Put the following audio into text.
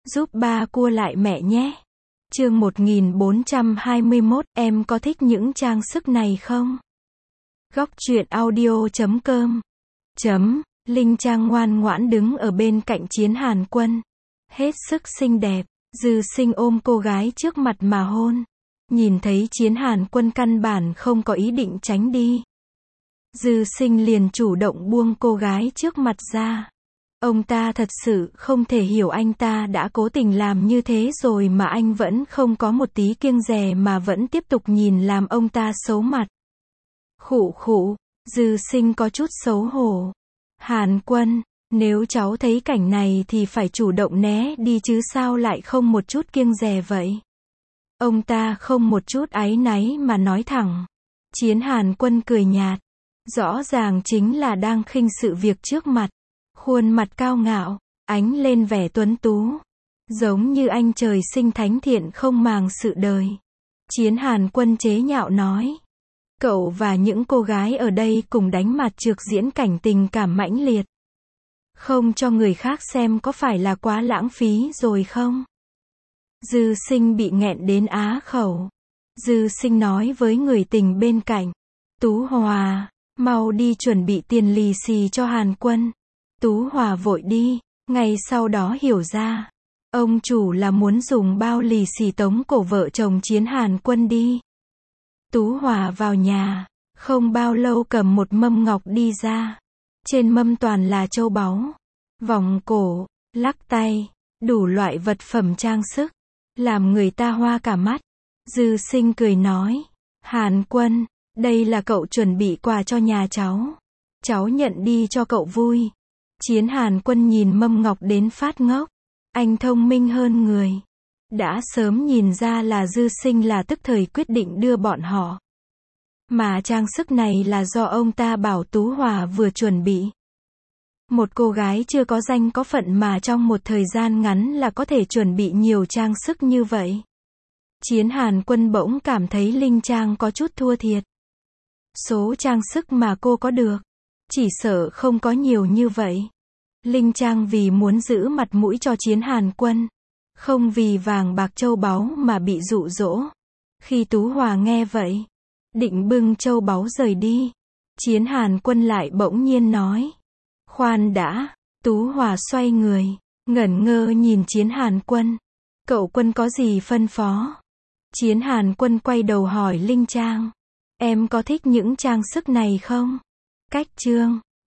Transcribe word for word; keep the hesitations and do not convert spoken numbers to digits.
Giúp ba cua lại mẹ nhé. Chương một nghìn bốn trăm hai mươi mốt, em có thích những trang sức này không? Góc truyện audio chấm com chấm, Linh Trang ngoan ngoãn đứng ở bên cạnh Chiến Hàn Quân. Hết sức xinh đẹp, Dư Sinh ôm cô gái trước mặt mà hôn. Nhìn thấy Chiến Hàn Quân căn bản không có ý định tránh đi. Dư Sinh liền chủ động buông cô gái trước mặt ra. Ông ta thật sự không thể hiểu anh ta đã cố tình làm như thế rồi mà anh vẫn không có một tí kiêng dè mà vẫn tiếp tục nhìn làm ông ta xấu mặt. Khụ khụ, Dư Sinh có chút xấu hổ. Hàn Quân, nếu cháu thấy cảnh này thì phải chủ động né đi chứ sao lại không một chút kiêng dè vậy? Ông ta không một chút áy náy mà nói thẳng. Chiến Hàn Quân cười nhạt. Rõ ràng chính là đang khinh sự việc trước mặt. Khuôn mặt cao ngạo, ánh lên vẻ tuấn tú. Giống như anh trời sinh thánh thiện không màng sự đời. Chiến Hàn Quân chế nhạo nói. Cậu và những cô gái ở đây cùng đánh mặt trược diễn cảnh tình cảm mãnh liệt. Không cho người khác xem có phải là quá lãng phí rồi không? Dư Sinh bị nghẹn đến á khẩu. Dư Sinh nói với người tình bên cạnh. Tú Hòa, mau đi chuẩn bị tiền lì xì cho Hàn Quân. Tú Hòa vội đi, ngay sau đó hiểu ra. Ông chủ là muốn dùng bao lì xì tống cổ vợ chồng Chiến Hàn Quân đi. Tú Hòa vào nhà, không bao lâu cầm một mâm ngọc đi ra. Trên mâm toàn là châu báu, vòng cổ, lắc tay, đủ loại vật phẩm trang sức, làm người ta hoa cả mắt. Dư Sinh cười nói, Hàn Quân, đây là cậu chuẩn bị quà cho nhà cháu. Cháu nhận đi cho cậu vui. Chiến Hàn Quân nhìn mâm ngọc đến phát ngốc. Anh thông minh hơn người. Đã sớm nhìn ra là Dư Sinh là tức thời quyết định đưa bọn họ. Mà trang sức này là do ông ta bảo Tú Hòa vừa chuẩn bị. Một cô gái chưa có danh có phận mà trong một thời gian ngắn là có thể chuẩn bị nhiều trang sức như vậy. Chiến Hàn Quân bỗng cảm thấy Linh Trang có chút thua thiệt. Số trang sức mà cô có được, chỉ sợ không có nhiều như vậy. Linh Trang vì muốn giữ mặt mũi cho Chiến Hàn Quân, không vì vàng bạc châu báu mà bị dụ dỗ. Khi Tú Hòa nghe vậy, định bưng châu báu rời đi. Chiến Hàn Quân lại bỗng nhiên nói. Khoan đã, Tú Hòa xoay người, ngẩn ngơ nhìn Chiến Hàn Quân. Cậu Quân có gì phân phó? Chiến Hàn Quân quay đầu hỏi Linh Trang. Em có thích những trang sức này không? Cách chương